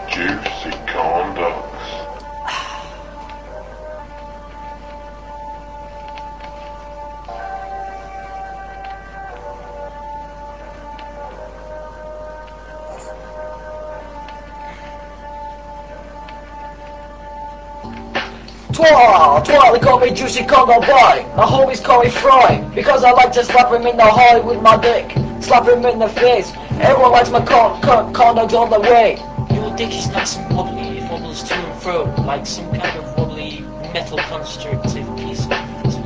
Juicy corn dogs. Twat, they call me Juicy Condom Boy. My homies call me Fry, because I like to slap him in the hole with my dick. Slap him in the face. Everyone likes my condoms all the way. Your dick is nice and wobbly, it wobbles to and fro, like some kind of wobbly metal constructive piece of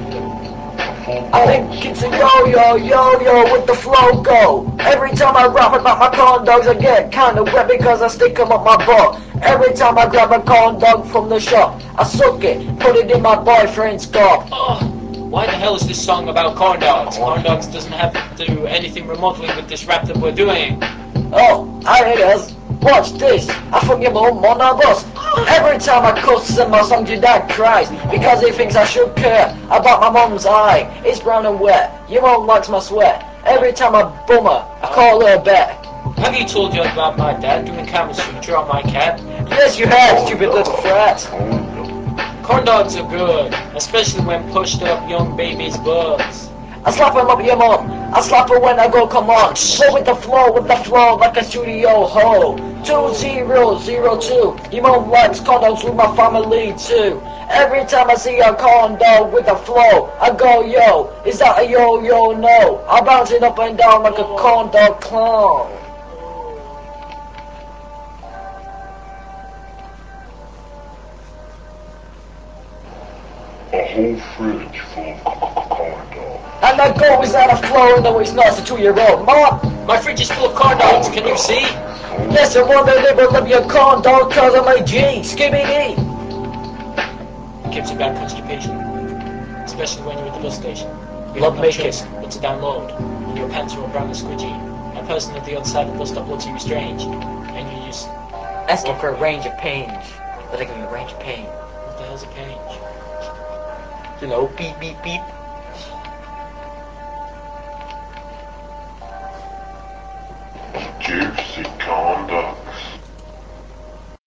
I think it's a yo-yo with the flow go. Every time I rap about my corn dogs I get kinda wet because I stick 'em up my butt. Every time I grab a corn dog from the shop, I suck it, put it in my boyfriend's gob. Oh, why the hell is this song about corn dogs? Corn dogs doesn't have to do anything remotely with this rap that we're doing. Oh, here it is. Watch this. I fuck your mum on a bus. Every time I cuss in my song, your dad cries because he thinks I should care about my mum's eye. It's brown and wet. Your mum likes my sweat. Every time I bum her, I call her back. Have you told you about my dad doing Kama Sutra on my cat? Yes, you have, stupid little frat. Corn dogs are good, especially when pushed up young babies' butts. I slap him up your mum. I slap her when I go, come on. Go with the flow, like a studio hoe. 2002. Your mum likes condoms with my family too. Every time I see a condo with a flow, I go, yo, is that a yo-yo? No. I'm bouncing up and down like a condo clown. A whole fridge full of corn dogs. And that goes out of flow, no, it's not, it's a 2-year-old. Mom, My fridge is full of corn dogs, can you see? yes, I want to live up your corn dog cause I'm a G. Skibby-dee. Gives you bad constipation, especially when you're at the bus station. You Love have no making. choice but to download, and your pants are all brown and squidgy. A person at the other side of the bus stop looks at you strange, and you just... Asking for a range of pain. But I give you a range of pain. What the hell's a page? You know, beep, beep, beep. Juicy corn dogs.